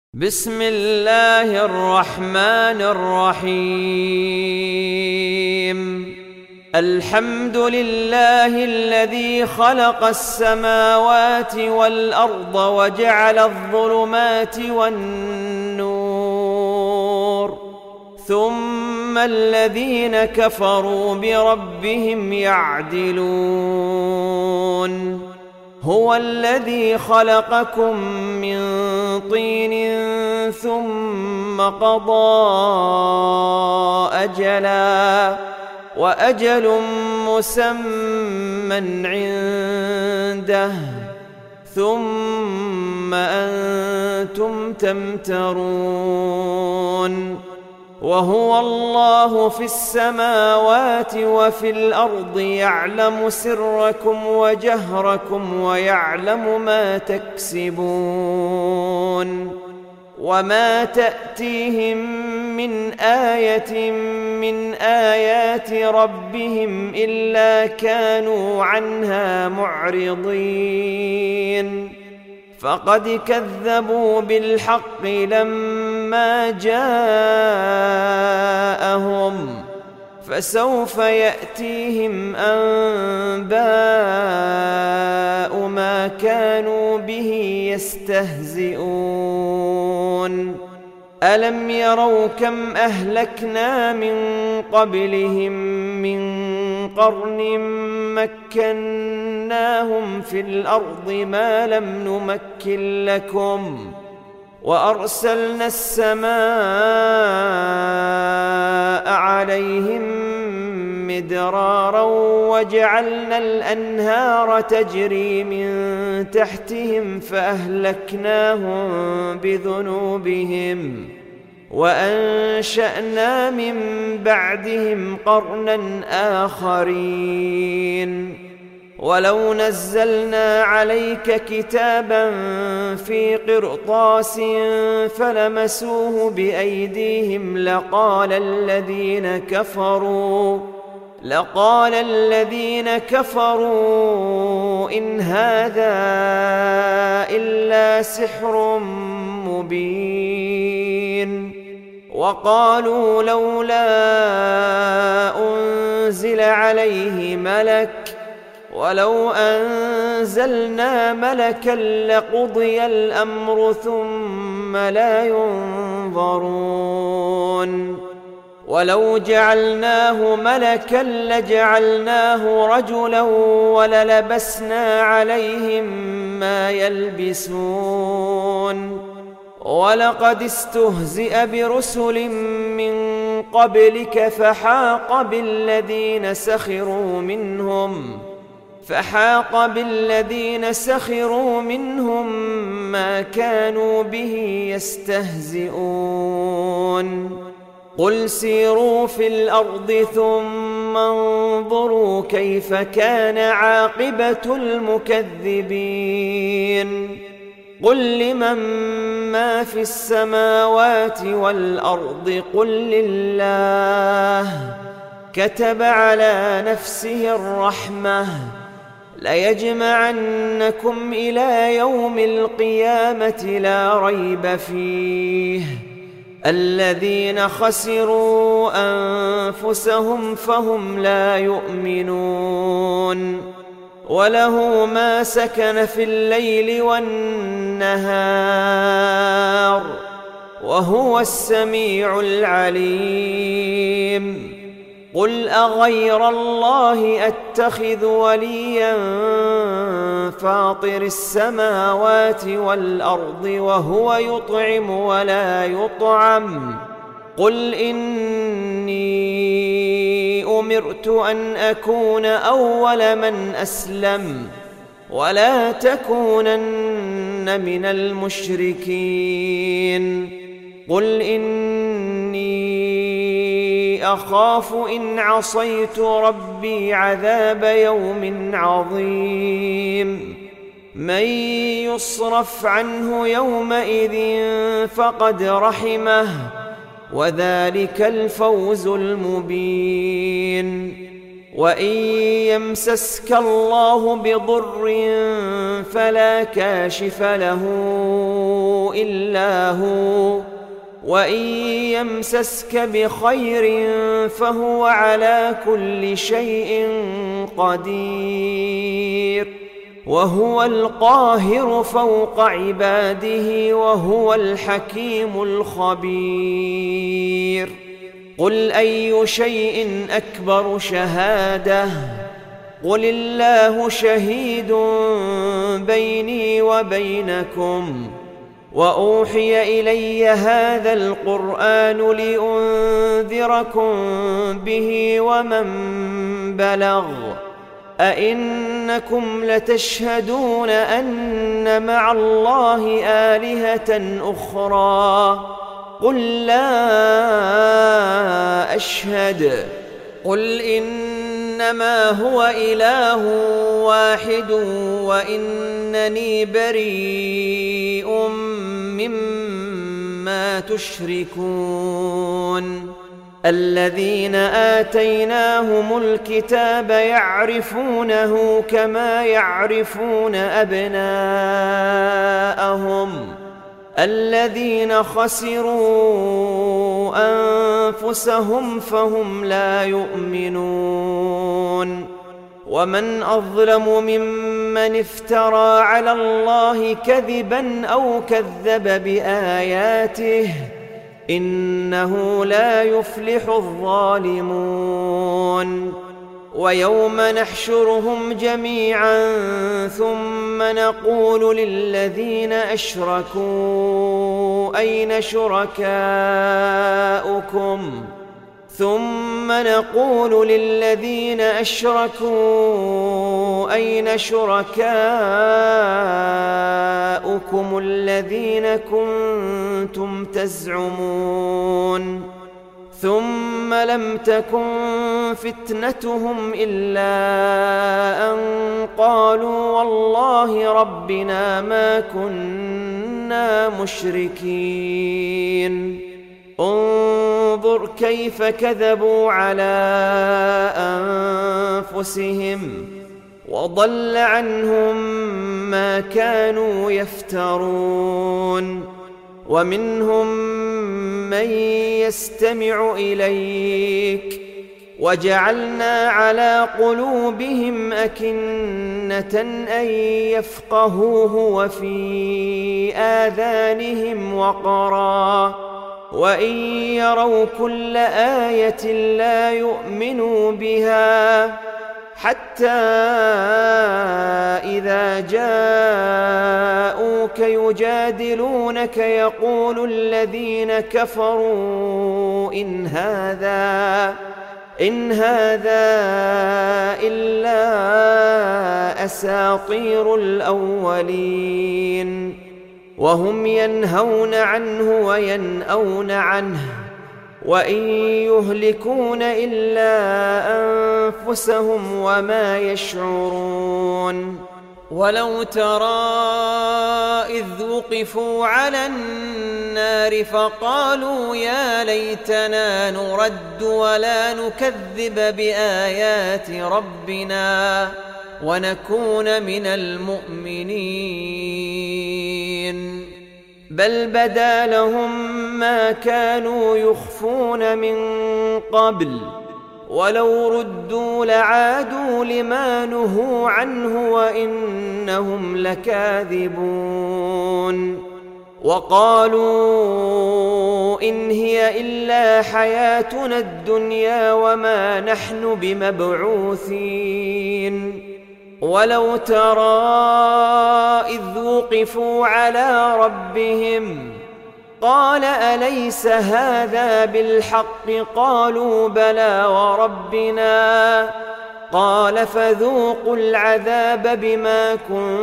بسم الله الرحمن الرحيم. الحمد لله الذي خلق السماوات والأرض وجعل الظلمات والنور، ثم الذين كفروا بربهم يعدلون. هو الذي خلقكم من طين ثم قضى أجلا وأجل مسمى عنده ثم أنتم تمترون. وهو الله في السماوات وفي الأرض، يعلم سركم وجهركم ويعلم ما تكسبون. وما تأتيهم من آية من آيات ربهم إلا كانوا عنها معرضين. فقد كذبوا بالحق لما جاءهم، فسوف يأتيهم أنباء ما كانوا به يستهزئون. ألم يروا كم أهلكنا من قبلهم من قرن مكناهم في الأرض ما لم نمكن لكم، وأرسلنا السماء عليهم مدرارا وجعلنا الأنهار تجري من تحتهم فأهلكناهم بذنوبهم وأنشأنا من بعدهم قرنا آخرين. ولو نزلنا عليك كتابا في قرطاس فلمسوه بأيديهم لقال الذين كفروا إن هذا إلا سحر مبين. وقالوا لولا أنزل عليه ملك، ولو أنزلنا ملكا لقضي الأمر ثم لا ينظرون. ولو جعلناه ملكا لجعلناه رجلا وللبسنا عليهم ما يلبسون. ولقد استهزئ برسل من قبلك فحاق بالذين سخروا منهم ما كانوا به يستهزئون. قل سيروا في الأرض ثم انظروا كيف كان عاقبة المكذبين. قل لمن ما في السماوات والأرض قل لله. كتب على نفسه الرحمة ليجمعنكم إلى يوم القيامة لا ريب فيه. الذين خسروا أنفسهم فهم لا يؤمنون. وله ما سكن في الليل والنهار وهو السميع العليم. قل أغير الله أتخذ وليا فاطر السماوات والأرض وهو يطعم ولا يطعم. قل إني أمرت أن أكون أول من أسلم ولا تكونن من المشركين. قل إني أخاف إن عصيت ربي عذاب يوم عظيم. من يصرف عنه يومئذ فقد رحمه وذلك الفوز المبين. وإن يمسسك الله بضر فلا كاشف له إلا هو، وإن يمسسك بخير فهو على كل شيء قدير، وهو القاهر فوق عباده، وهو الحكيم الخبير. قل أي شيء أكبر شهادة؟ قل الله شهيد بيني وبينكم. وأوحي إلي هذا القرآن لأنذركم به ومن بلغ. أئنكم لتشهدون أن مع الله آلهة أخرى؟ قل لا أشهد. قل إنما هو إله واحد وإنني بريء مما تشركون. الذين آتيناهم الكتاب يعرفونه كما يعرفون أبناءهم، الذين خسروا أنفسهم فهم لا يؤمنون. ومن أظلم ممن افترى على الله كذبا أو كذب بآياته، إنه لا يفلح الظالمون. ويوم نحشرهم جميعا ثم نقول للذين أشركوا أين شركاؤكم الذين كنتم تزعمون ثم لم تكن فتنتهم إلا أن قالوا والله ربنا ما كنا مشركين. انظر كيف كذبوا على أنفسهم وضل عنهم ما كانوا يفترون. ومنهم من يستمع إليك وجعلنا على قلوبهم أكنة أن يفقهوه وفي آذانهم وقرا وإن يروا كل آية لا يؤمنوا بها حتى إذا جاءوك يجادلونك يقول الذين كفروا إن هذا إلا أساطير الأولين. وهم ينهون عنه وينأون عنه وإن يهلكون إلا أنفسهم وما يشعرون. ولو ترى إذ وقفوا على النار فقالوا يا ليتنا نرد ولا نكذب بآيات ربنا ونكون من المؤمنين. بل بدا لهم ما كانوا يخفون من قبل ولو ردوا لعادوا لما نهوا عنه وإنهم لكاذبون. وقالوا إن هي إلا حياتنا الدنيا وما نحن بمبعوثين. ولو ترى إذ وقفوا على ربهم قال أليس هذا بالحق؟ قالوا بلى وربنا. قال فذوقوا العذاب بما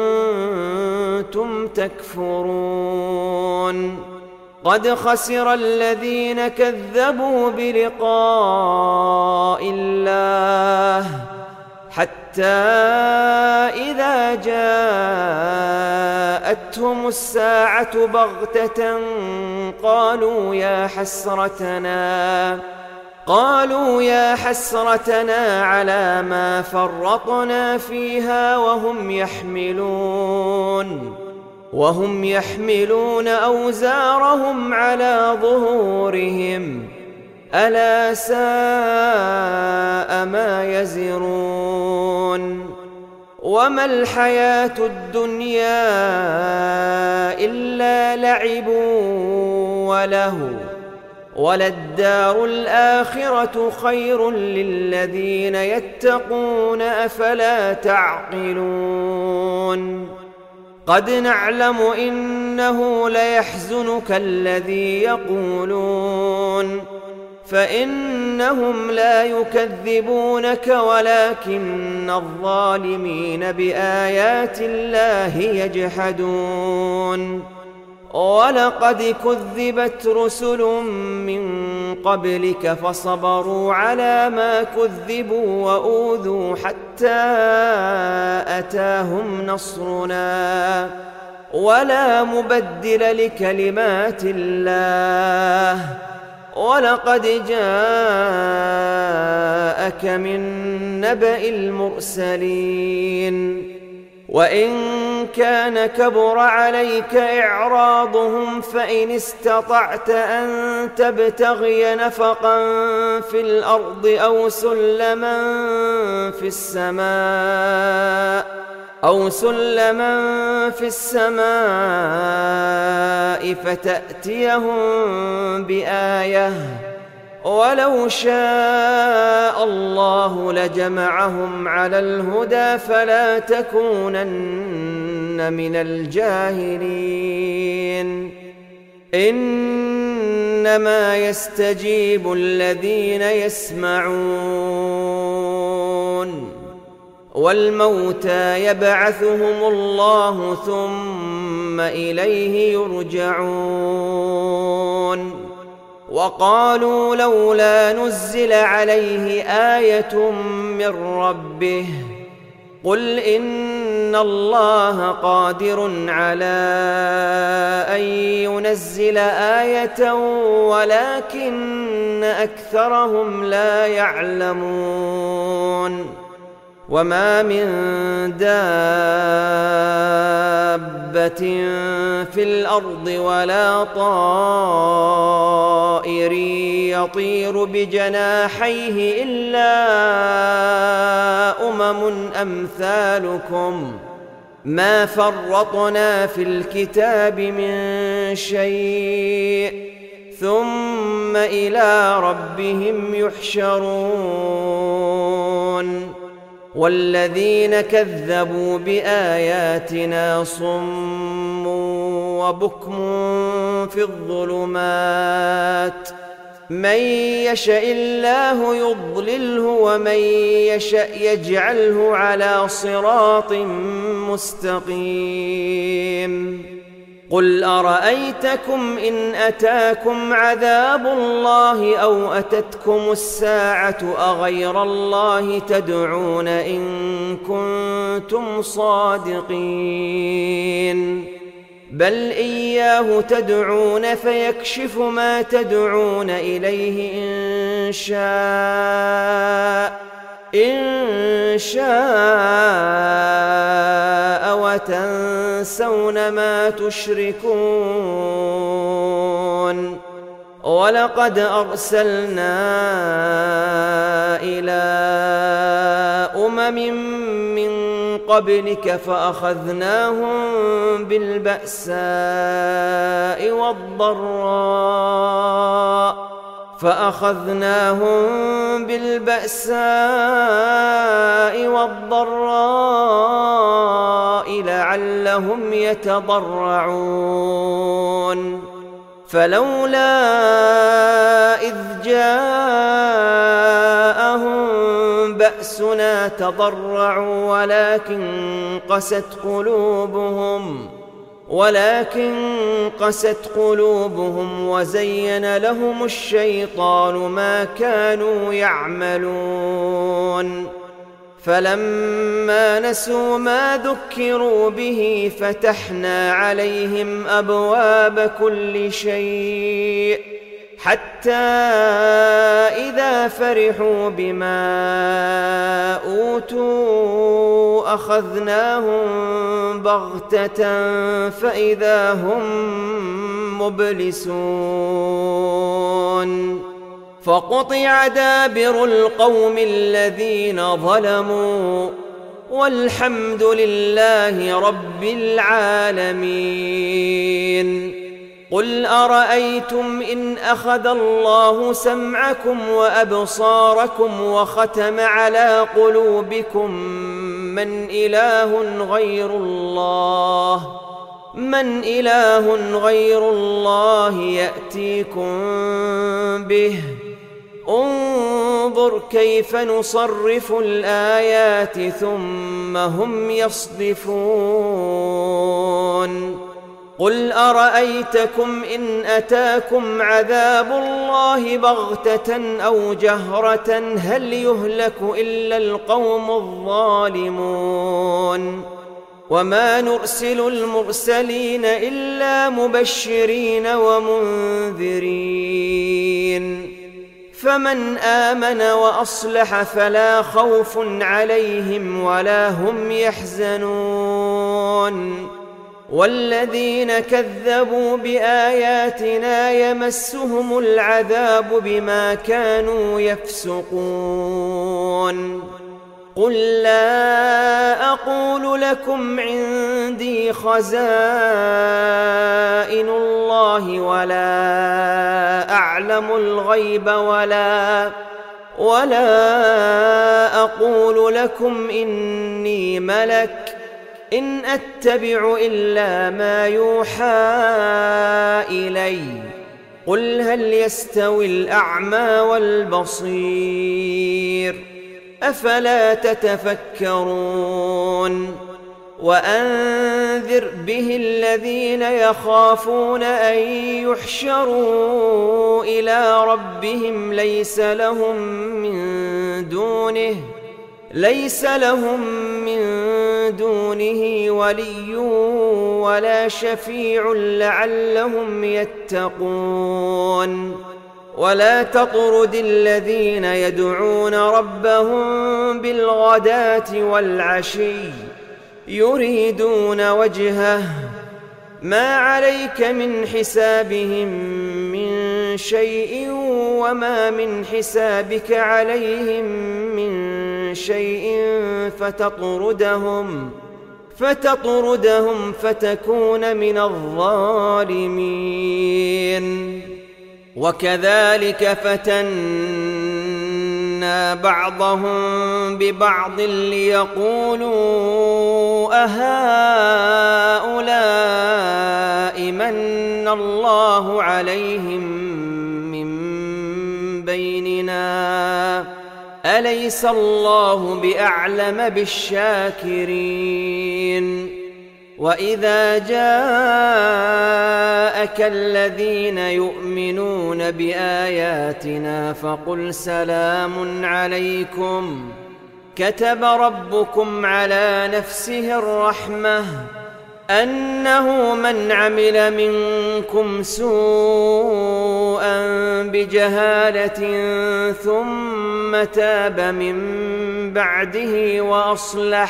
كنتم تكفرون. قد خسر الذين كذبوا بلقاء الله حتى إذا جاءتهم الساعة بغتة قالوا قالوا يا حسرتنا على ما فرطنا فيها وهم يحملون أوزارهم على ظهورهم ألا ساء ما يزرون وما الحياة الدنيا إلا لعب ولهو وللدار الآخرة خير للذين يتقون أفلا تعقلون قد نعلم إنه ليحزنك الذي يقولون فإنهم لا يكذبونك ولكن الظالمين بآيات الله يجحدون ولقد كذبت رسل من قبلك فصبروا على ما كذبوا وأوذوا حتى أتاهم نصرنا ولا مبدل لكلمات الله ولقد جاءك من نبأ المرسلين وإن كان كبر عليك إعراضهم فإن استطعت أن تبتغي نفقا في الأرض أو سلما في السماء فتأتيهم بآية ولو شاء الله لجمعهم على الهدى فلا تكونن من الجاهلين إنما يستجيب الذين يسمعون والموتى يبعثهم الله ثم إليه يرجعون وقالوا لولا نزل عليه آية من ربه قل إن الله قادر على أن ينزل آية ولكن أكثرهم لا يعلمون وما من دابة في الأرض ولا طائر يطير بجناحيه إلا أمم أمثالكم ما فرطنا في الكتاب من شيء ثم إلى ربهم يحشرون والذين كذبوا بآياتنا صم وبكم في الظلمات من يشاء الله يضلله ومن يشاء يجعله على صراط مستقيم قل أرأيتكم إن أتاكم عذاب الله أو أتتكم الساعة أغير الله تدعون إن كنتم صادقين بل إياه تدعون فيكشف ما تدعون إليه إن شاء وتنسون ما تشركون ولقد أرسلنا إلى أمم من قبلك فأخذناهم بالبأساء والضراء لعلهم يتضرعون فلولا إذ جاءهم بأسنا تضرعوا ولكن قست قلوبهم وزين لهم الشيطان ما كانوا يعملون فلما نسوا ما ذكروا به فتحنا عليهم أبواب كل شيء حتى إذا فرحوا بما أوتوا أخذناهم بغتة فإذا هم مبلسون فقطع دابر القوم الذين ظلموا والحمد لله رب العالمين. قل أرأيتم إن أخذ الله سمعكم وأبصاركم وختم على قلوبكم من إله غير الله يأتيكم به انظر كيف نصرف الآيات ثم هم يصدفون. قل أرأيتكم إن أتاكم عذاب الله بغتة أو جهرة هل يهلك إلا القوم الظالمون وما نرسل المرسلين إلا مبشرين ومنذرين فمن آمن وأصلح فلا خوف عليهم ولا هم يحزنون والذين كذبوا بآياتنا يمسهم العذاب بما كانوا يفسقون. قل لا أقول لكم عندي خزائن الله ولا أعلم الغيب ولا أقول لكم إني ملك إن أتبع إلا ما يوحى إلي قل هل يستوي الأعمى والبصير أفلا تتفكرون. وأنذر به الذين يخافون أن يحشروا إلى ربهم ليس لهم من دونه ولي ولا شفيع لعلهم يتقون. ولا تطرد الذين يدعون ربهم بالغداة والعشي يريدون وجهه ما عليك من حسابهم من شيء وما من حسابك عليهم من شيء فتطردهم فتكون من الظالمين. وكذلك فتنا بعضهم ببعض ليقولوا أهؤلاء من الله عليهم من بيننا أليس الله بأعلم بالشاكرين. وإذا جاءك الذين يؤمنون بآياتنا فقل سلام عليكم كتب ربكم على نفسه الرحمة أنه من عمل منكم سوءا بجهالة ثم تاب من بعده وأصلح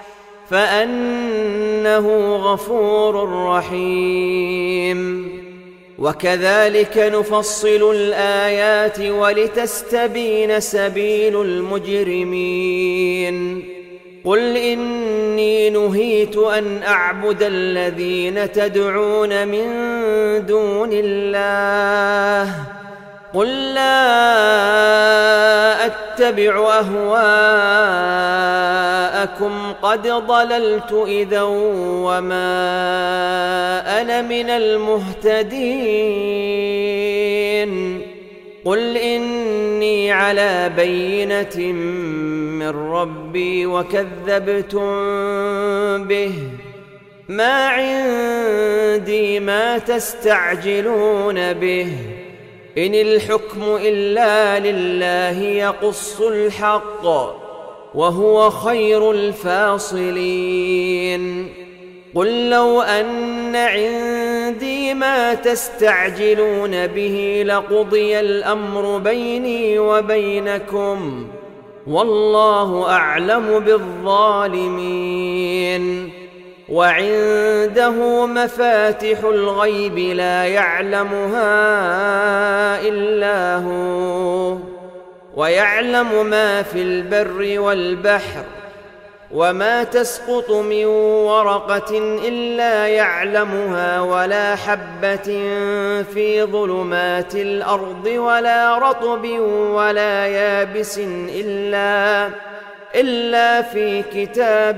فأنه غفور رحيم. وكذلك نفصل الآيات ولتستبين سبيل المجرمين. قل إني نهيت أن أعبد الذين تدعون من دون الله قل لا أتبع أهواءكم قد ضللت إذا وما أنا من المهتدين. قل إني على بينة من ربي وكذبتم به ما عندي ما تستعجلون به إن الحكم إلا لله يقص الحق وهو خير الفاصلين. قل لو أن إن عندي ما تستعجلون به لقضي الأمر بيني وبينكم والله أعلم بالظالمين. وعنده مفاتح الغيب لا يعلمها إلا هو ويعلم ما في البر والبحر وما تسقط من ورقة إلا يعلمها ولا حبة في ظلمات الأرض ولا رطب ولا يابس إلا في كتاب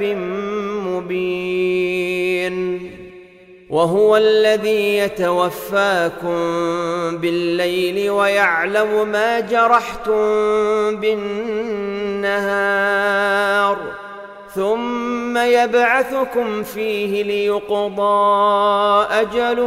مبين. وهو الذي يتوفاكم بالليل ويعلم ما جرحتم بالنهار ثم يبعثكم فيه ليقضى أجل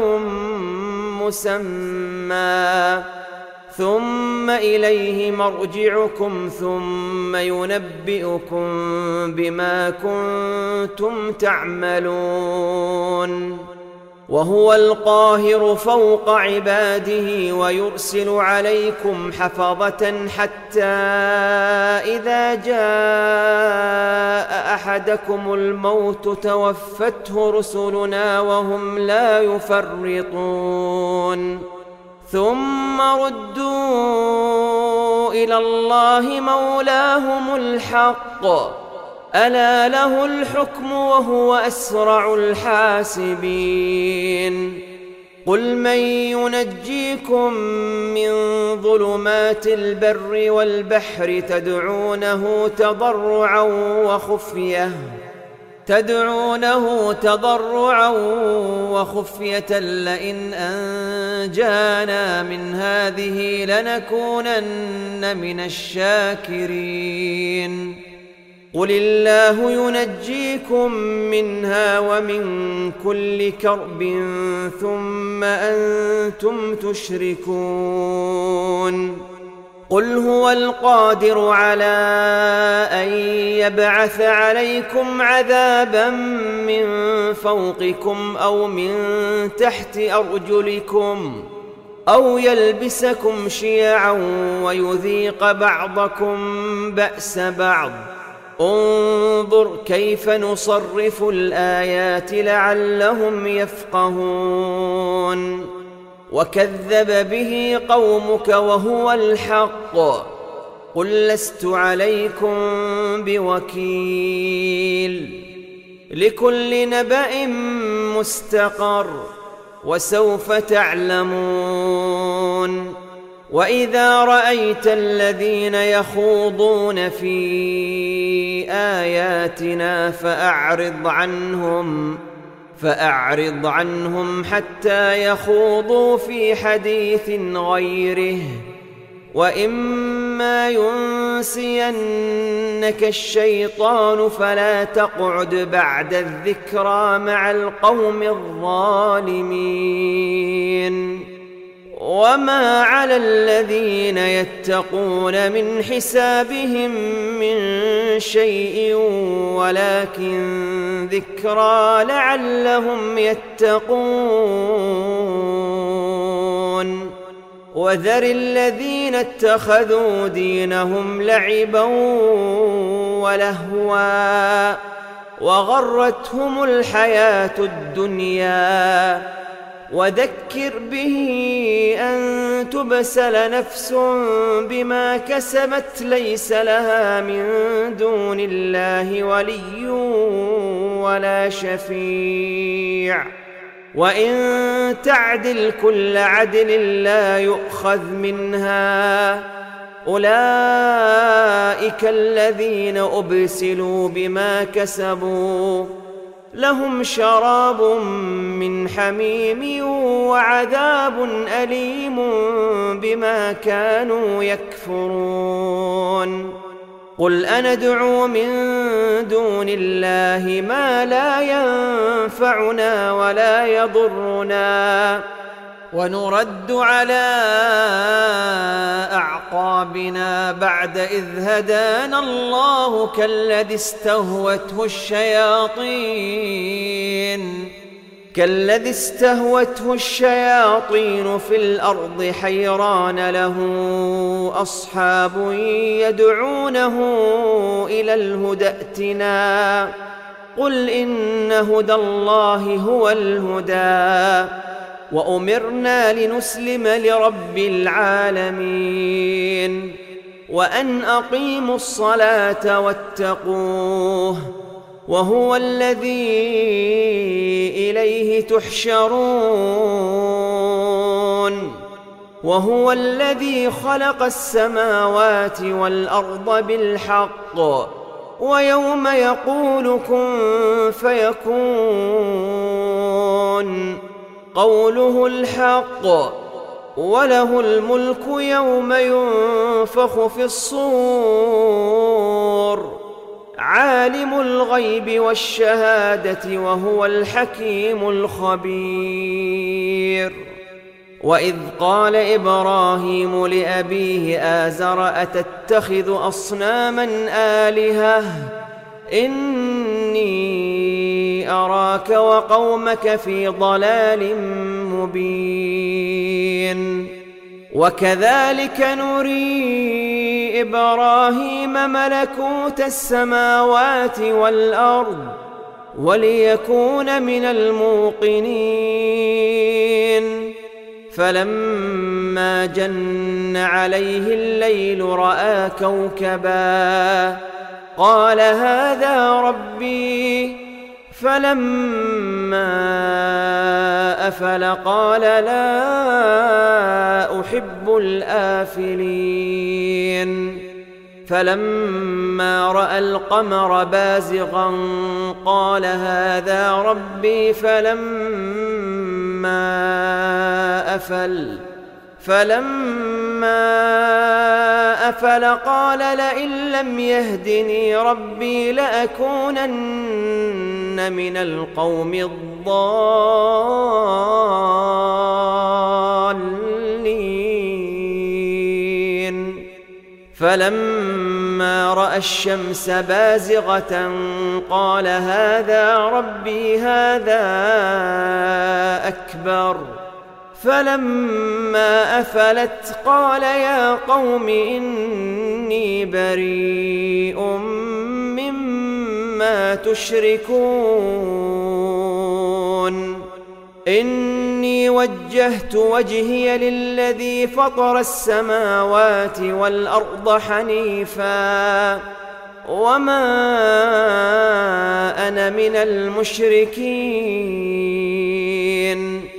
مسمى ثم إليه مرجعكم ثم ينبئكم بما كنتم تعملون. وهو القاهر فوق عباده ويرسل عليكم حفظة حتى إذا جاء أحدكم الموت توفته رسلنا وهم لا يفرطون ثم ردوا إلى الله مولاهم الحق ألا له الحكم وهو أسرع الحاسبين. قل من ينجيكم من ظلمات البر والبحر تدعونه تضرعا وخفية لئن أنجانا من هذه لنكونن من الشاكرين. قل الله ينجيكم منها ومن كل كرب ثم أنتم تشركون. قل هو القادر على أن يبعث عليكم عذابا من فوقكم أو من تحت أرجلكم أو يلبسكم شيعا ويذيق بعضكم بأس بعض. انظر كيف نصرف الآيات لعلهم يفقهون. وكذب به قومك وهو الحق قل لست عليكم بوكيل. لكل نبأ مستقر وسوف تعلمون. وإذا رأيت الذين يخوضون في آياتنا فأعرض عنهم حتى يخوضوا في حديث غيره وإما ينسينك الشيطان فلا تقعد بعد الذكرى مع القوم الظالمين. وما على الذين يتقون من حسابهم من شيء ولكن ذكرى لعلهم يتقون. وذر الذين اتخذوا دينهم لعبا ولهوا وغرتهم الحياة الدنيا وذكر به أن تبسل نفس بما كسبت ليس لها من دون الله ولي ولا شفيع وإن تعدل كل عدل لا يؤخذ منها. أولئك الذين أبسلوا بما كسبوا لهم شراب من حميم وعذاب أليم بما كانوا يكفرون. قل أندعو من دون الله ما لا ينفعنا ولا يضرنا ونرد على أعقابنا بعد إذ هدانا الله كالذي استهوته الشياطين كالذي استهوته الشياطين في الأرض حيران له أصحاب يدعونه إلى الهدى ائتنا قل إن هدى الله هو الهدى وأمرنا لنسلم لرب العالمين وأن أقيموا الصلاة واتقوه وهو الذي إليه تحشرون وهو الذي خلق السماوات والأرض بالحق ويوم يقول كن فيكون قوله الحق وله الملك يوم ينفخ في الصور عالم الغيب والشهادة وهو الحكيم الخبير وإذ قال إبراهيم لأبيه آزر أتتخذ أصناما آلهة إني أراك وقومك في ضلال مبين وكذلك نري إبراهيم ملكوت السماوات والأرض وليكون من الموقنين فلما جن عليه الليل رأى كوكبا قال هذا ربي فلما أفل قال لا أحب الآفلين فلما رأى القمر بازغا قال هذا ربي فلما أفل قال لئن لم يهدني ربي لأكونن من القوم الضالين فلما رأى الشمس بازغة قال هذا ربي هذا أكبر فلما أفلت قال يا قوم إني بريء مما تشركون إني وجهت وجهي للذي فطر السماوات والأرض حنيفا وما أنا من المشركين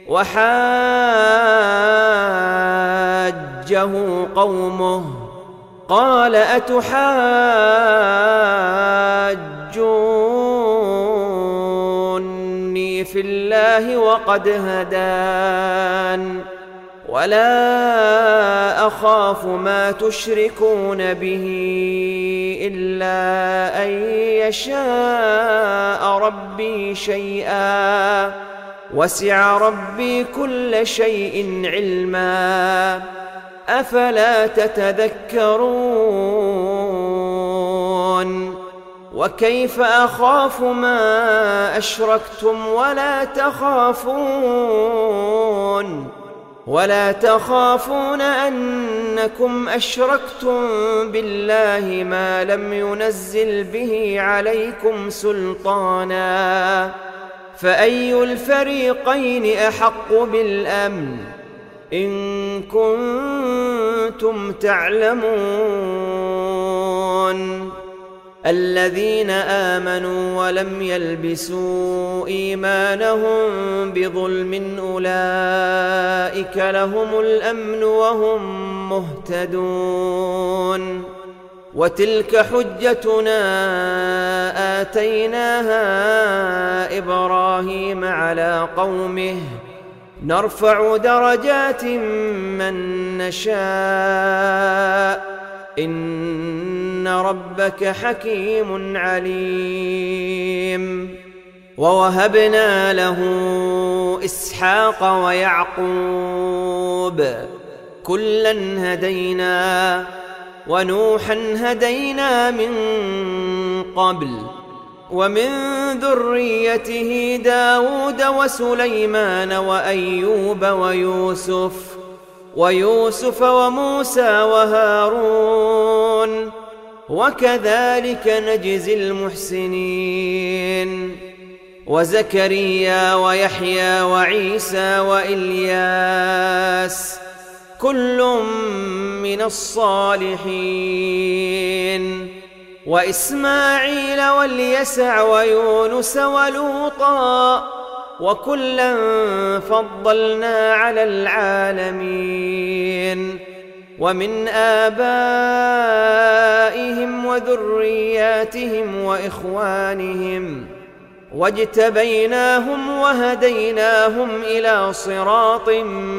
وحاجه قومه قال أتحاجوني في الله وقد هدان ولا أخاف ما تشركون به إلا أن يشاء ربي شيئا وسع ربي كل شيء علما أفلا تتذكرون وكيف أخاف ما أشركتم ولا تخافون أنكم أشركتم بالله ما لم ينزل به عليكم سلطانا فأي الفريقين أحق بالأمن إن كنتم تعلمون الذين آمنوا ولم يلبسوا إيمانهم بظلم أولئك لهم الأمن وهم مهتدون وتلك حجتنا آتيناها إبراهيم على قومه نرفع درجات من نشاء إن ربك حكيم عليم ووهبنا له إسحاق ويعقوب كلا هدينا ونوحا هدينا من قبل ومن ذريته داود وسليمان وأيوب ويوسف وموسى وهارون وكذلك نجزي المحسنين وزكريا ويحيى وعيسى وإلياس كل من الصالحين وإسماعيل واليسع ويونس ولوطا وكلا فضلنا على العالمين ومن آبائهم وذرياتهم وإخوانهم واجتبيناهم وهديناهم إلى صراط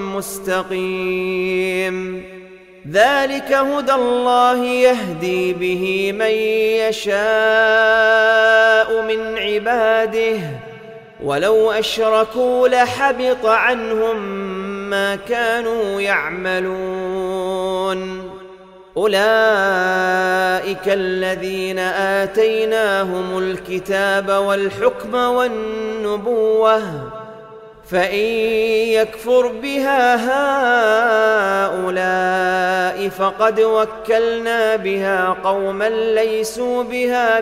مستقيم ذلك هدى الله يهدي به من يشاء من عباده ولو أشركوا لحبط عنهم ما كانوا يعملون أولئك الذين آتيناهم الكتاب والحكم والنبوة فإن يكفر بها هؤلاء فقد وكلنا بها قوما ليسوا بها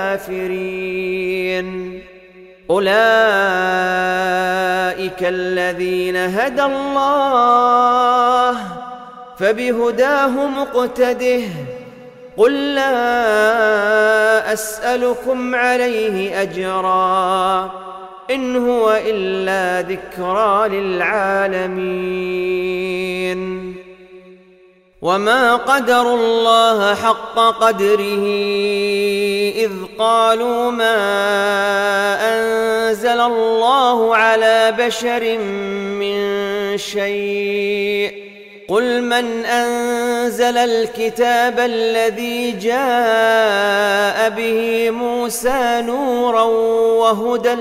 بكافرين أولئك الذين هدى الله فبهداه مقتده قل لا أسألكم عليه أجرا إن هو إلا ذكرى للعالمين وما قدروا الله حق قدره إذ قالوا ما أنزل الله على بشر من شيء قل من أنزل الكتاب الذي جاء به موسى نورا وهدى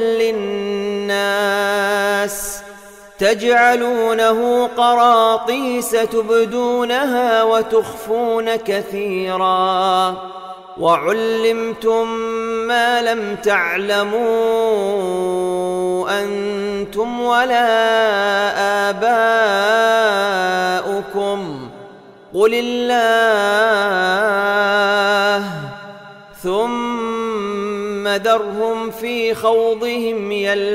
للناس تجعلونه قراطيس تبدونها وتخفون كثيرا وعلمتم ما لم تعلموا أنتم ولا آباؤكم قل الله ثم ذرهم في خوضهم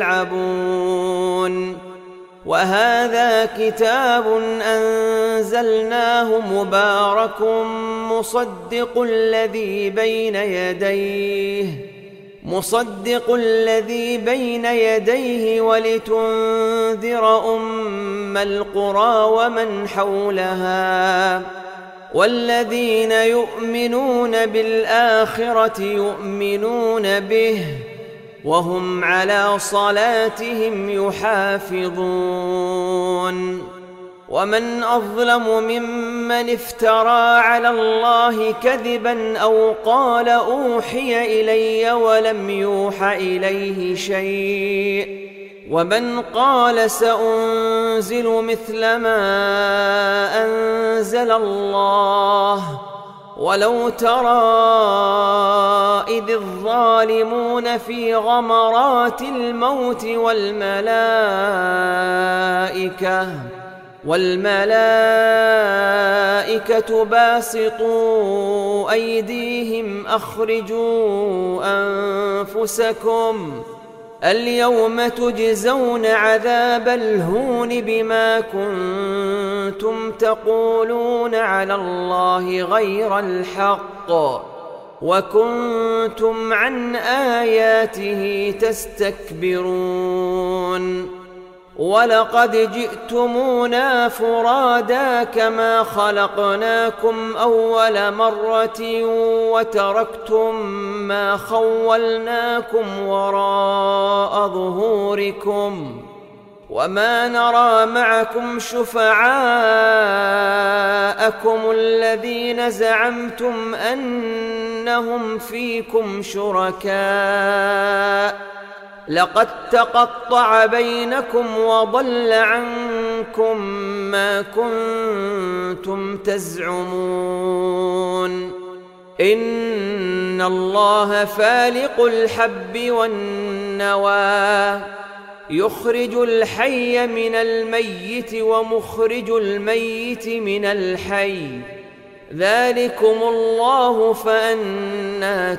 يلعبون وهذا كتاب أنزلناه مبارك مصدق الذي بين يديه ولتنذر أم القرى ومن حولها والذين يؤمنون بالآخرة يؤمنون به وهم على صلاتهم يحافظون ومن أظلم ممن افترى على الله كذبا أو قال أوحي إلي ولم يوح إليه شيء ومن قال سأنزل مثل ما أنزل الله ولو ترى إذ الظالمون في غمرات الموت والملائكة باسطوا أيديهم أخرجوا أنفسكم اليوم تجزون عذاب الهون بما كنتم تقولون على الله غير الحق وكنتم عن آياته تستكبرون ولقد جئتمونا فرادا كما خلقناكم أول مرة وتركتم ما خولناكم وراء ظهوركم وما نرى معكم شفعاءكم الذين زعمتم أنهم فيكم شركاء لقد تقطع بينكم وضل عنكم ما كنتم تزعمون إن الله فالق الحب والنوى يخرج الحي من الميت ومخرج الميت من الحي ذلكم الله فأنى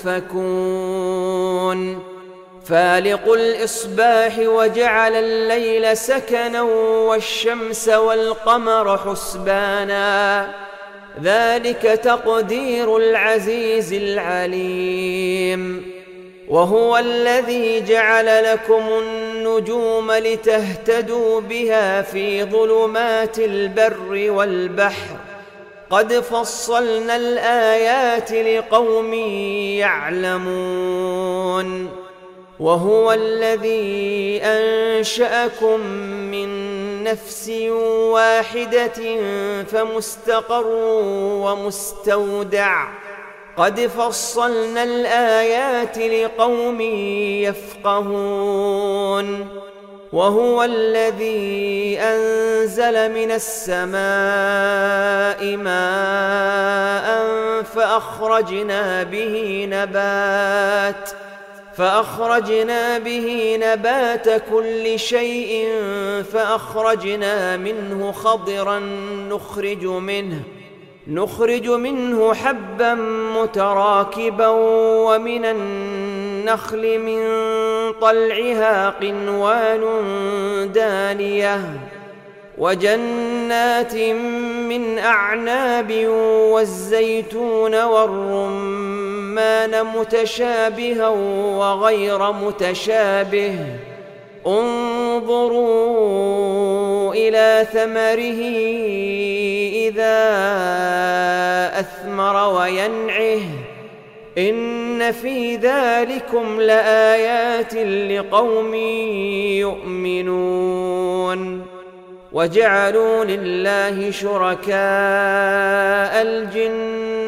تؤفكون فالق الإصباح وجعل الليل سكنا والشمس والقمر حسبانا ذلك تقدير العزيز العليم وهو الذي جعل لكم النجوم لتهتدوا بها في ظلمات البر والبحر قد فصلنا الآيات لقوم يعلمون وهو الذي أنشأكم من نفس واحدة فمستقر ومستودع قد فصلنا الآيات لقوم يفقهون وهو الذي أنزل من السماء ماء فأخرجنا به نبات كل شيء فأخرجنا منه خضرا نخرج منه حبا متراكبا ومن النخل من طلعها قنوان دانية وجنات من أعناب والزيتون والرمان متشابها وغير متشابه انظروا إلى ثمره إذا أثمر وينعه إن في ذلكم لآيات لقوم يؤمنون وجعلوا لله شركاء الجن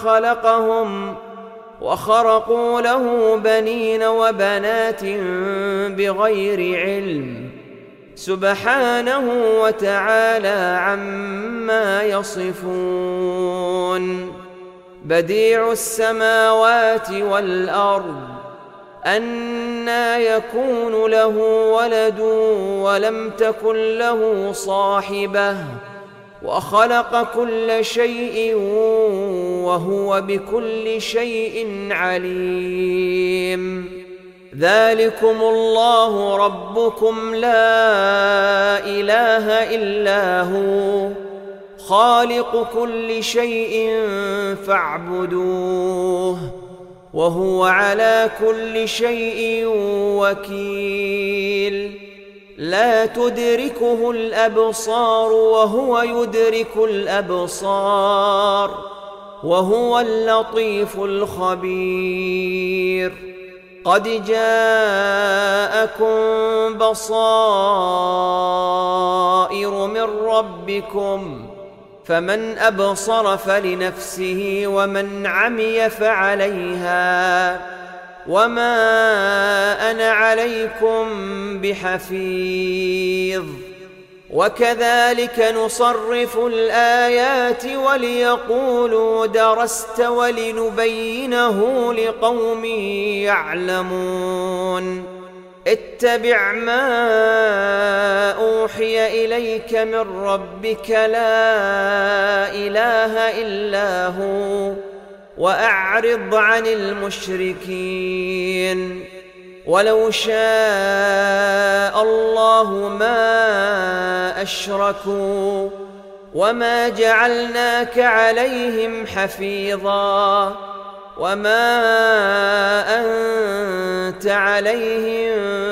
وخرقوا له بنين وبنات بغير علم سبحانه وتعالى عما يصفون بديع السماوات والأرض أنى يكون له ولد ولم تكن له صاحبة وخلق كل شيء وهو بكل شيء عليم ذلكم الله ربكم لا إله إلا هو خالق كل شيء فاعبدوه وهو على كل شيء وكيل لا تدركه الأبصار وهو يدرك الأبصار وهو اللطيف الخبير قد جاءكم بصائر من ربكم فمن أبصر فلنفسه ومن عمي فعليها وما أنا عليكم بحفيظ وكذلك نصرف الآيات وليقولوا درست ولنبينه لقوم يعلمون اتبع ما أوحي إليك من ربك لا إله إلا هو وأعرض عن المشركين ولو شاء الله ما أشركوا وما جعلناك عليهم حفيظا وما أنت عليهم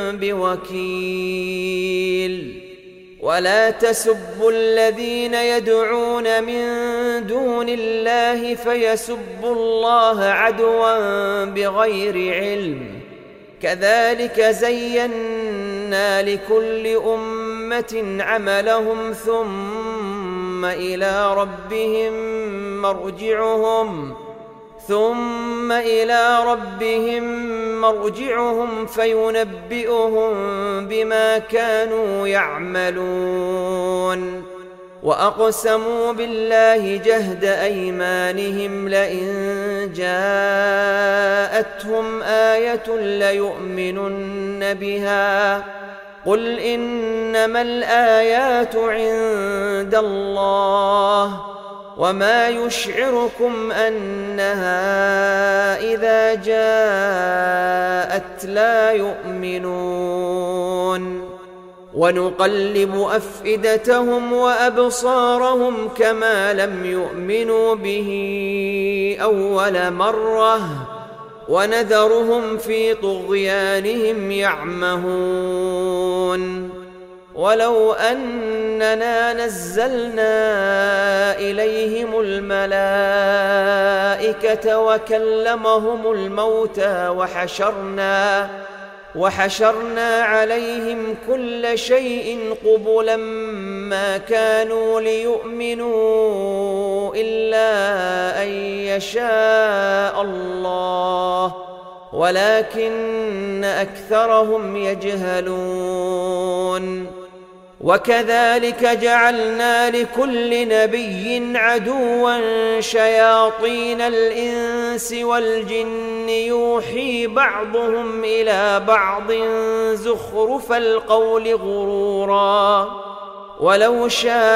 بوكيل ولا تسبوا الذين يدعون من دون الله فيسبوا الله عدوا بغير علم كذلك زينا لكل أمة عملهم ثم إلى ربهم مرجعهم فينبئهم بما كانوا يعملون وأقسموا بالله جهد أيمانهم لئن جاءتهم آية ليؤمنن بها قل إنما الآيات عند الله وما يشعركم أنها إذا جاءت لا يؤمنون ونقلب أفئدتهم وأبصارهم كما لم يؤمنوا به أول مرة ونذرهم في طغيانهم يعمهون ولو أننا نزلنا إليهم الملائكة وكلمهم الموتى وحشرنا عليهم كل شيء قبلا ما كانوا ليؤمنوا إلا أن يشاء الله ولكن أكثرهم يجهلون وكذلك جعلنا لكل نبي عدوا شياطين الإنس والجن يوحي بعضهم إلى بعض زخرف القول غرورا ولو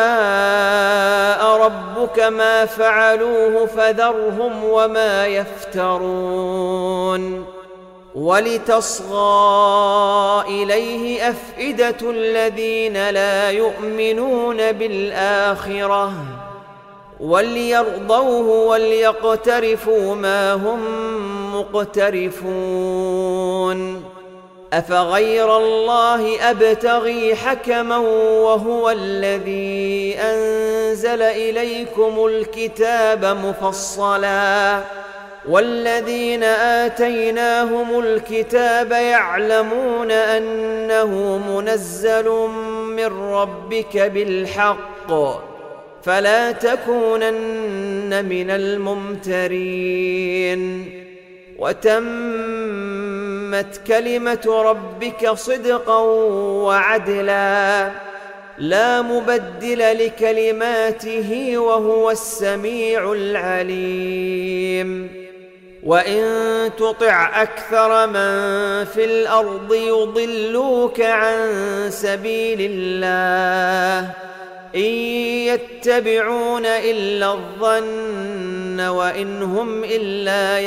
شاء ربك ما فعلوه فذرهم وما يفترون ولتصغى إليه أفئدة الذين لا يؤمنون بالآخرة وليرضوه وليقترفوا ما هم مقترفون أفغير الله أبتغي حكما وهو الذي أنزل إليكم الكتاب مفصلا والذين آتيناهم الكتاب يعلمون أنه منزل من ربك بالحق فلا تكونن من الممترين وتمت كلمة ربك صدقا وعدلا لا مبدل لكلماته وهو السميع العليم وإن تطع أكثر من في الأرض يضلوك عن سبيل الله إن يتبعون إلا الظن وإن هم إلا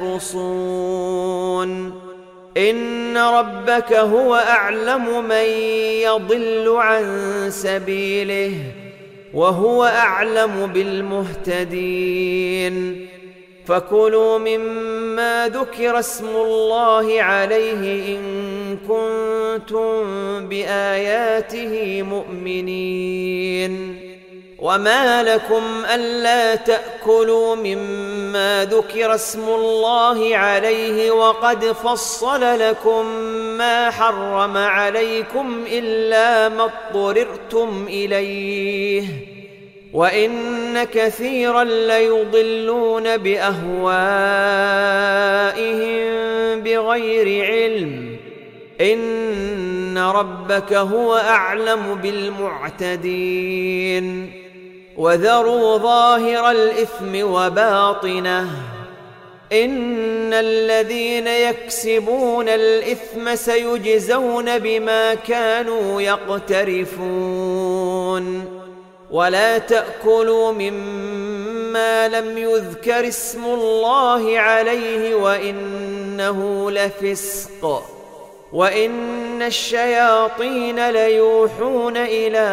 يخرصون إن ربك هو أعلم من يضل عن سبيله وهو أعلم بالمهتدين فكلوا مما ذكر اسم الله عليه إن كنتم بآياته مؤمنين وما لكم ألا تأكلوا مما ذكر اسم الله عليه وقد فصل لكم ما حرم عليكم إلا ما اضطررتم إليه وإن كثيرا ليضلون بأهوائهم بغير علم إن ربك هو أعلم بالمعتدين وذروا ظاهر الإثم وباطنه إن الذين يكسبون الإثم سيجزون بما كانوا يقترفون ولا تأكلوا مما لم يذكر اسم الله عليه وإنه لفسق وإن الشياطين ليوحون إلى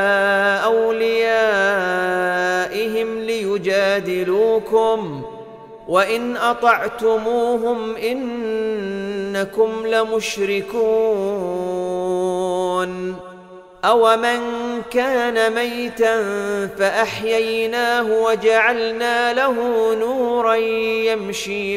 أوليائهم ليجادلوكم وإن أطعتموهم إنكم لمشركون أومن كان ميتا فأحييناه وجعلنا له نورا يمشي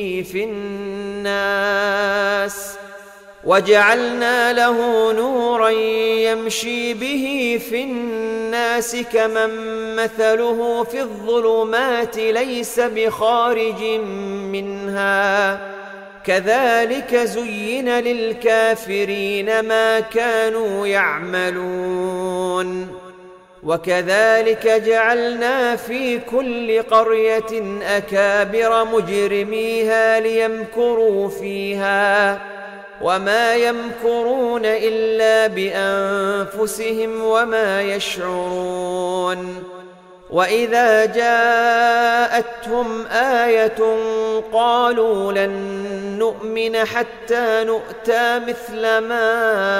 به في الناس كمن مثله في الظلمات ليس بخارج منها كذلك زين للكافرين ما كانوا يعملون وكذلك جعلنا في كل قرية أكابر مجرميها ليمكروا فيها وما يمكرون إلا بأنفسهم وما يشعرون. وإذا جاءتهم آية قالوا لن نؤمن حتى نؤتى مثل ما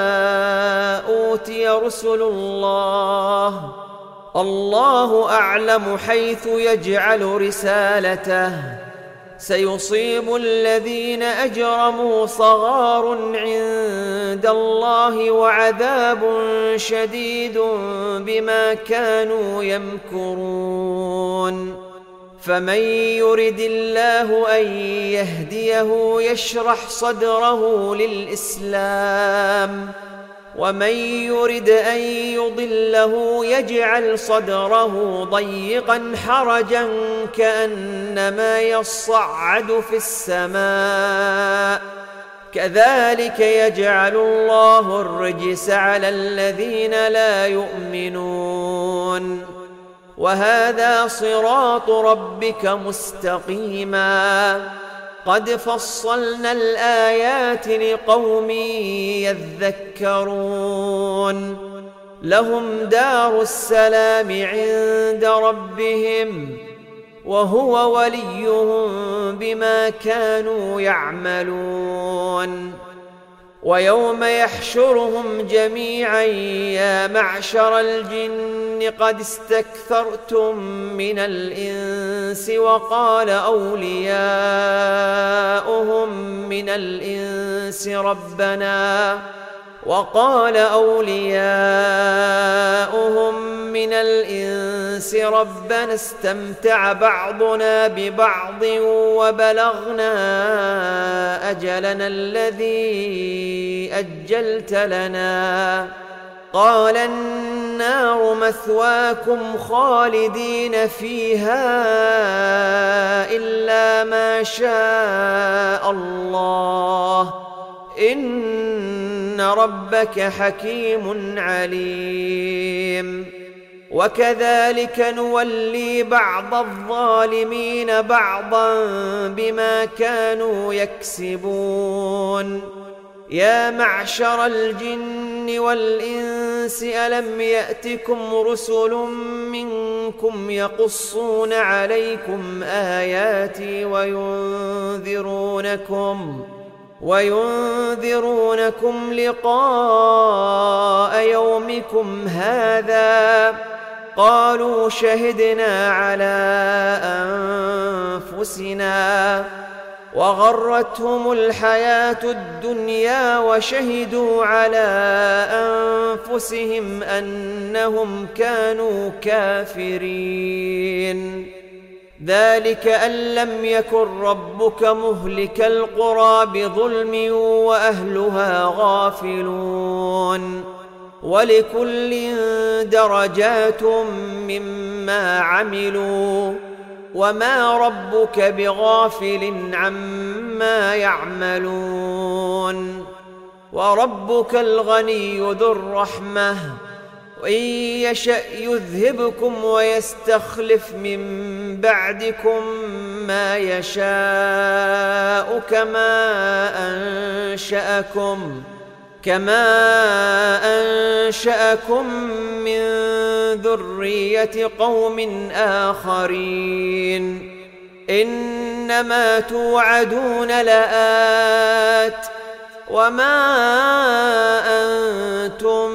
أوتي رسل الله، الله أعلم حيث يجعل رسالته، سيصيب الذين أجرموا صغار عند الله وعذاب شديد بما كانوا يمكرون. فمن يرد الله أن يهديه يشرح صدره للإسلام، ومن يرد أن يضله يجعل صدره ضيقا حرجا كأنما يصعد في السماء، كذلك يجعل الله الرجس على الذين لا يؤمنون. وهذا صراط ربك مستقيما، قد فصلنا الآيات لقوم يذكرون. لهم دار السلام عند ربهم وهو وليهم بما كانوا يعملون. ويوم يحشرهم جميعا يا معشر الجن قد استكثرتم من الإنس وقال أولياؤهم من الإنس ربنا استمتع بعضنا ببعض وبلغنا أجلنا الذي أجلت لنا، قال النار مثواكم خالدين فيها إلا ما شاء الله، إن ربك حكيم عليم. وكذلك نولي بعض الظالمين بعضا بما كانوا يكسبون. يا معشر الجن والإنس ألم يأتكم رسل منكم يقصون عليكم آياتي وينذرونكم لقاء يومكم هذا؟ قالوا شهدنا على أنفسنا وغرتهم الحياة الدنيا وشهدوا على أنفسهم أنهم كانوا كافرين. ذلك أن لم يكن ربك مهلك القرى بظلم وأهلها غافلون. ولكل درجات مما عملوا وما ربك بغافل عما يعملون. وربك الغني ذو الرحمة، وإن يشأ يذهبكم ويستخلف من بعدكم ما يشاء كما أنشأكم من ذرية قوم آخرين. إنما توعدون لآت وما أنتم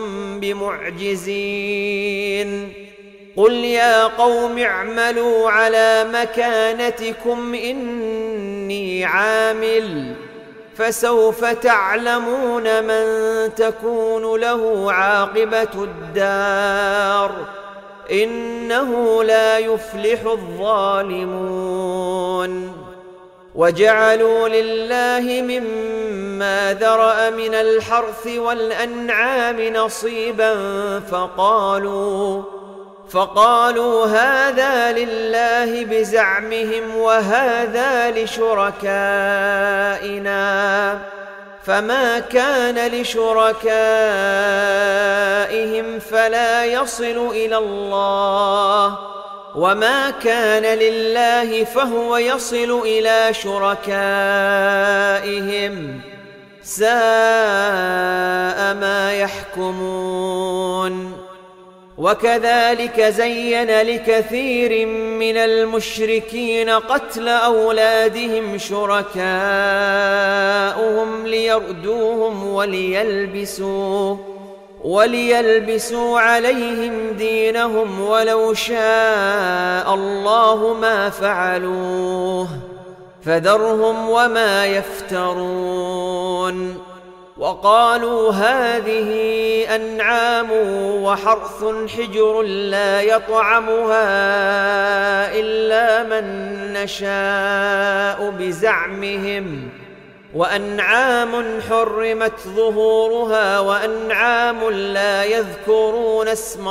بمعجزين. قل يا قوم اعملوا على مكانتكم إني عامل، فسوف تعلمون من تكون له عاقبة الدار، إنه لا يفلح الظالمون. وجعلوا لله مما ذرأ من الحرث والأنعام نصيبا فقالوا هذا لله بزعمهم وهذا لشركائنا، فما كان لشركائهم فلا يصل إلى الله، وما كان لله فهو يصل إلى شركائهم، ساء ما يحكمون. وكذلك زين لكثير من المشركين قتل أولادهم شركاؤهم ليردوهم وليلبسوا عليهم دينهم، ولو شاء الله ما فعلوه فذرهم وما يفترون. وقالوا هذه أنعام وحرث حجر لا يطعمها إلا من نشاء بزعمهم، وأنعام حرمت ظهورها وأنعام لا يذكرون اسم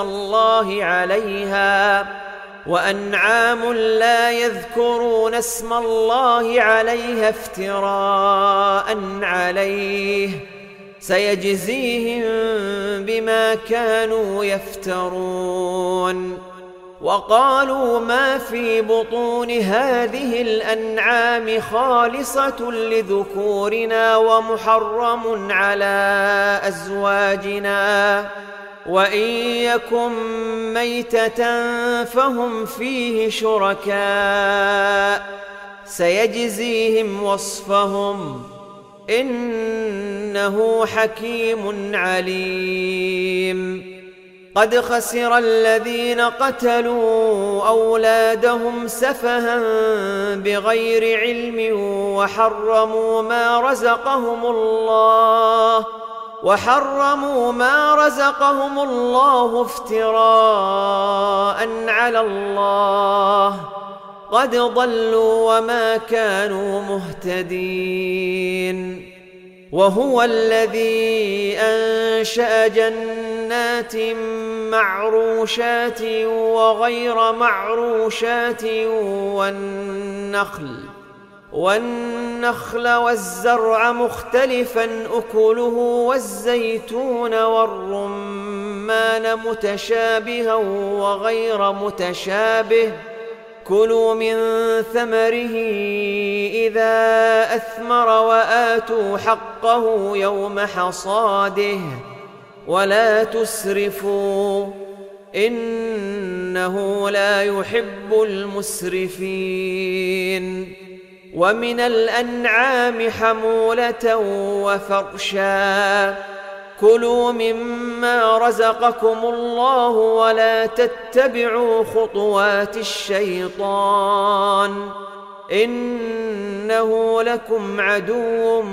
الله عليها افتراء عليه، سيجزيهم بما كانوا يفترون. وقالوا ما في بطون هذه الأنعام خالصة لذكورنا ومحرم على أزواجنا، وإن يكن ميتة فهم فيه شركاء، سيجزيهم وصفهم إنه حكيم عليم. قد خسر الذين قتلوا أولادهم سفها بغير علم وحرموا ما رزقهم الله افتراء على الله، قد ضلوا وما كانوا مهتدين. وهو الذي أنشأ جنات معروشات وغير معروشات والنخل والزرع مختلفا أكله والزيتون والرمان متشابها وغير متشابه، كلوا من ثمره إذا أثمر وآتوا حقه يوم حصاده ولا تسرفوا إنه لا يحب المسرفين. ومن الأنعام حمولة وفرشا، كلوا مما رزقكم الله ولا تتبعوا خطوات الشيطان إنه لكم عدو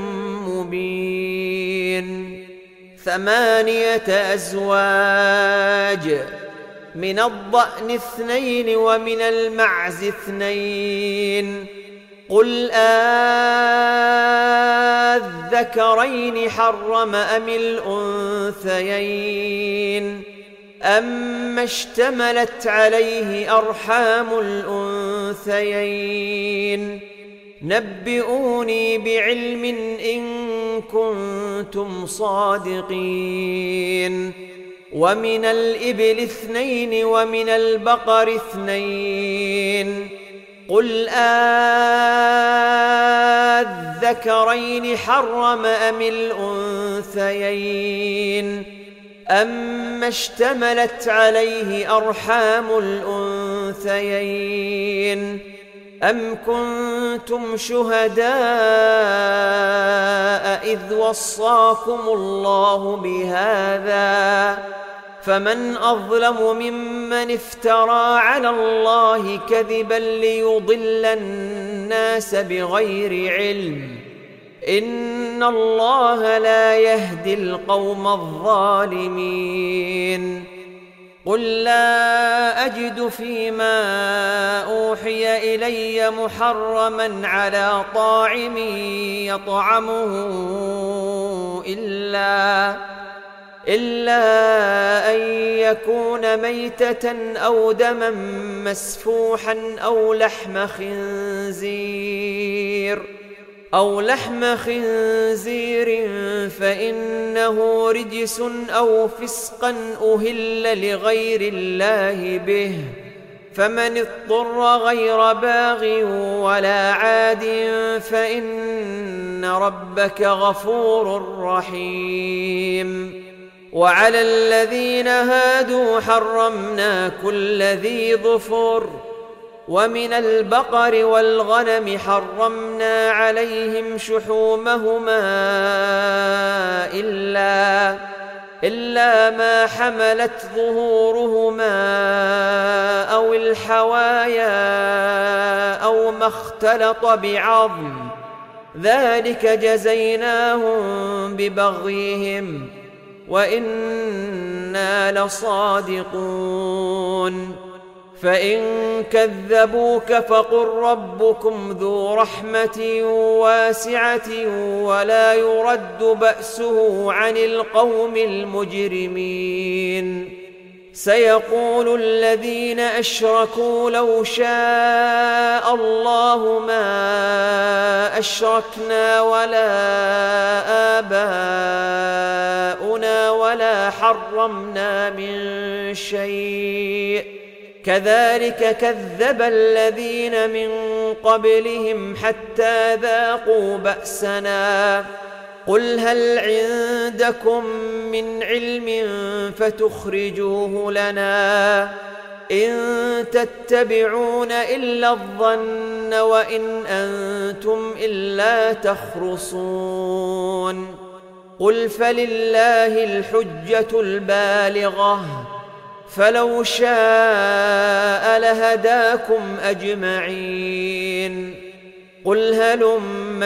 مبين. 8 أزواج، من الضأن 2 ومن المعز 2. قل أذكرين حرم أم الأنثيين أما اشتملت عليه أرحام الأنثيين، نبئوني بعلم إن كنتم صادقين. ومن الإبل 2 ومن البقر 2. قل أذكرين حرم أم الأنثيين أما اشتملت عليه أرحام الأنثيين، أم كنتم شهداء إذ وصاكم الله بهذا، فمن أظلم ممن افترى على الله كذبا ليضل الناس بغير علم، إن الله لا يهدي القوم الظالمين. قل لا أجد فيما أوحي إلي محرما على طاعم يطعمه إلا أن يكون ميتة أو دما مسفوحا أو لحم خنزير أو لحم خنزير فإنه رجس أو فسقا أهل لغير الله به، فمن اضطر غير باغ ولا عاد فإن ربك غفور رحيم. وعلى الذين هادوا حرمنا كل ذي ظفر، ومن البقر والغنم حرمنا عليهم شحومهما إلا ما حملت ظهورهما أو الحوايا أو ما اختلط بعظم، ذلك جزيناهم ببغيهم وإنا لصادقون. فإن كذبوك فقل ربكم ذو رحمة واسعة ولا يرد بأسه عن القوم المجرمين. سيقول الذين أشركوا لو شاء الله ما أشركنا ولا آباؤنا ولا حرمنا من شيء، كذلك كذب الذين من قبلهم حتى ذاقوا بأسنا. قل هل عندكم من علم فتخرجوه لنا؟ إن تتبعون إلا الظن وإن أنتم إلا تخرصون. قل فلله الحجة البالغة، فلو شاء لهداكم أجمعين. قل هلم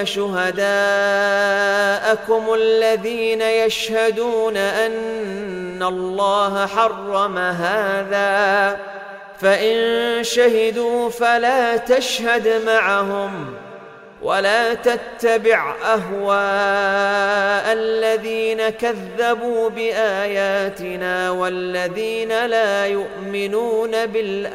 شهداءكم الذين يشهدون أن الله حرم هذا، فإن شهدوا فلا تشهد معهم ولا تتبع أهواء الذين كذبوا بآياتنا والذين لا يؤمنون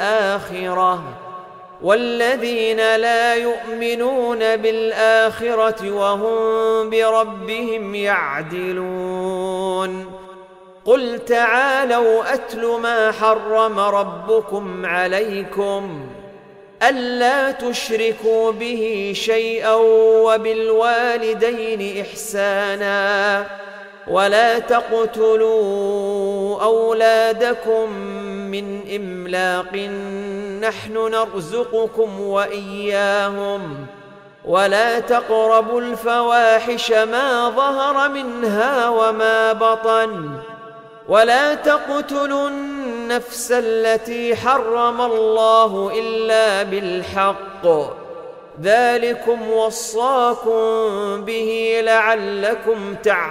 بالآخرة وهم بربهم يعدلون. قل تعالوا أتل ما حرم ربكم عليكم ألا تشركوا به شيئا وبالوالدين إحسانا ولا تقتلوا أولادكم من إملاق نحن نرزقكم وإياهم ولا تقربوا الفواحش ما ظهر منها وما بطن ولا تقتلوا النفس التي حرم الله إلا بالحق، ذلكم وصاكم به لعلكم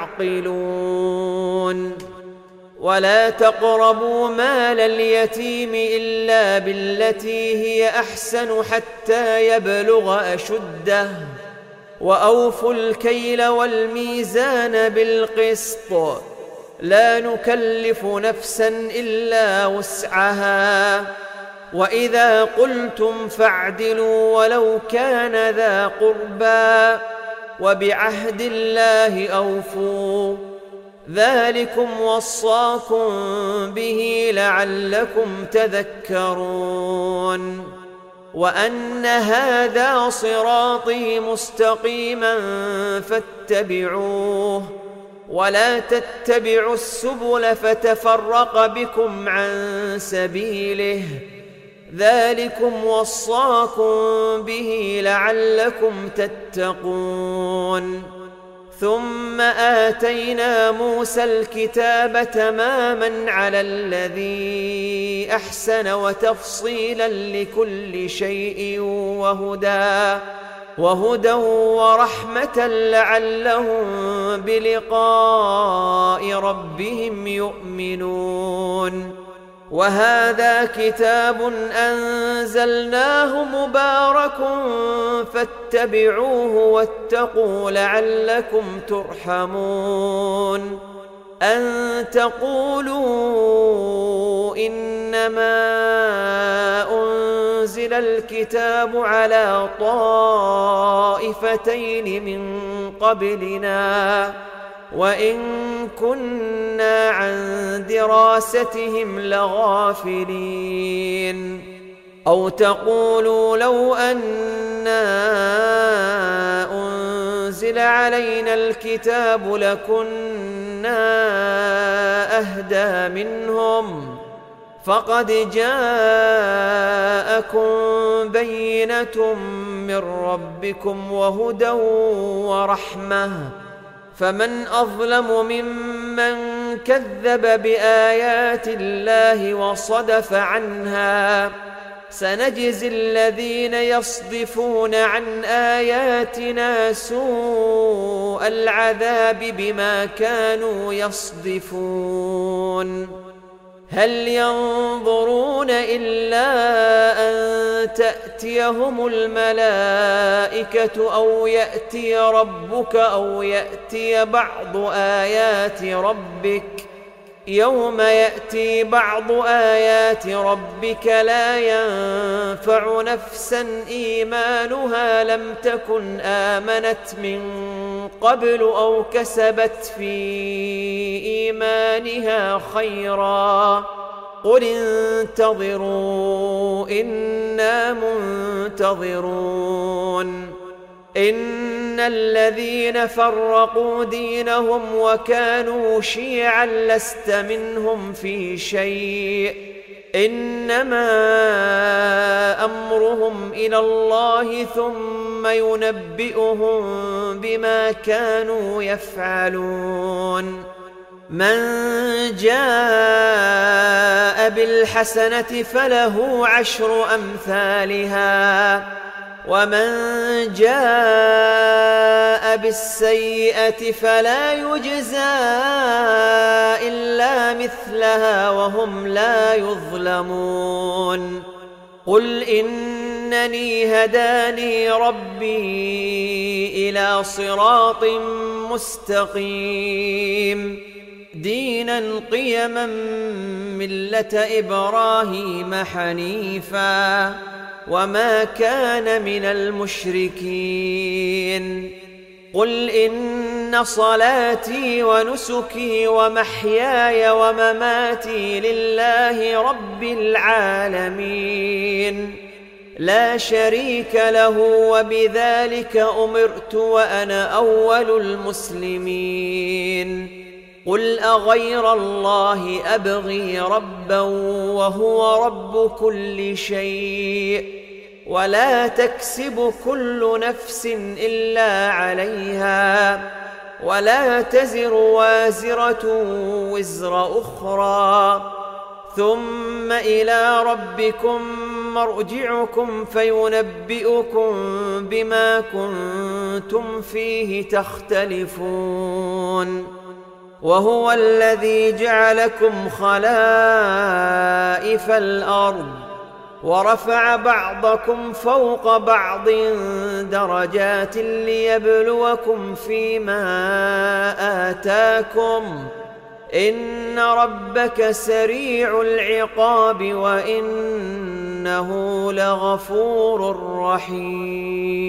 تعقلون. ولا تقربوا مال اليتيم إلا بالتي هي أحسن حتى يبلغ أشده، وأوفوا الكيل والميزان بالقسط، لا نكلف نفسا إلا وسعها، وإذا قلتم فاعدلوا ولو كان ذا قربى، وبعهد الله أوفوا، ذلكم وصاكم به لعلكم تذكرون. وأن هذا صراطي مستقيما فاتبعوه ولا تتبعوا السبل فتفرق بكم عن سبيله، ذلكم وصاكم به لعلكم تتقون. ثم آتينا موسى الكتاب تماما على الذي أحسن وتفصيلا لكل شيء وهدى ورحمة لعلهم بلقاء ربهم يؤمنون. وهذا كتاب أنزلناه مبارك فاتبعوه واتقوا لعلكم ترحمون. أن تقولوا إنما أنزل نزل الكتاب على طائفتين من قبلنا وإن كنا عن دراستهم لغافلين أو تقولوا لو أنا أنزل علينا الكتاب لكنا أهدى منهم فقد جاءكم بينة من ربكم وهدى ورحمة فمن أظلم ممن كذب بآيات الله وصدف عنها سنجزي الذين يصدفون عن آياتنا سوء العذاب بما كانوا يصدفون هل ينظرون إلا أن تأتيهم الملائكة أو يأتي ربك أو يأتي بعض آيات ربك يوم يأتي بعض آيات ربك لا ينفع نفسا إيمانها لم تكن آمنت من قبل أو كسبت في إيمانها خيرا قل انتظروا إنا منتظرون إن الذين فرقوا دينهم وكانوا شيعا لست منهم في شيء إنما أمرهم إلى الله ثم ينبئهم بما كانوا يفعلون من جاء بالحسنة فله 10 أمثالها ومن جاء بالسيئة فلا يجزى إلا مثلها وهم لا يظلمون قل إنني هداني ربي إلى صراط مستقيم دينا قيما ملة إبراهيم حنيفا وما كان من المشركين قل إن صلاتي ونسكي ومحياي ومماتي لله رب العالمين لا شريك له وبذلك أمرت وأنا أول المسلمين قل أغير الله أبغي ربا وهو رب كل شيء ولا تكسب كل نفس إلا عليها ولا تزر وازرة وزر أخرى ثم إلى ربكم مرجعكم فينبئكم بما كنتم فيه تختلفون وهو الذي جعلكم خلائف الأرض ورفع بعضكم فوق بعض درجات ليبلوكم فيما آتاكم إن ربك سريع العقاب وإنه لغفور رحيم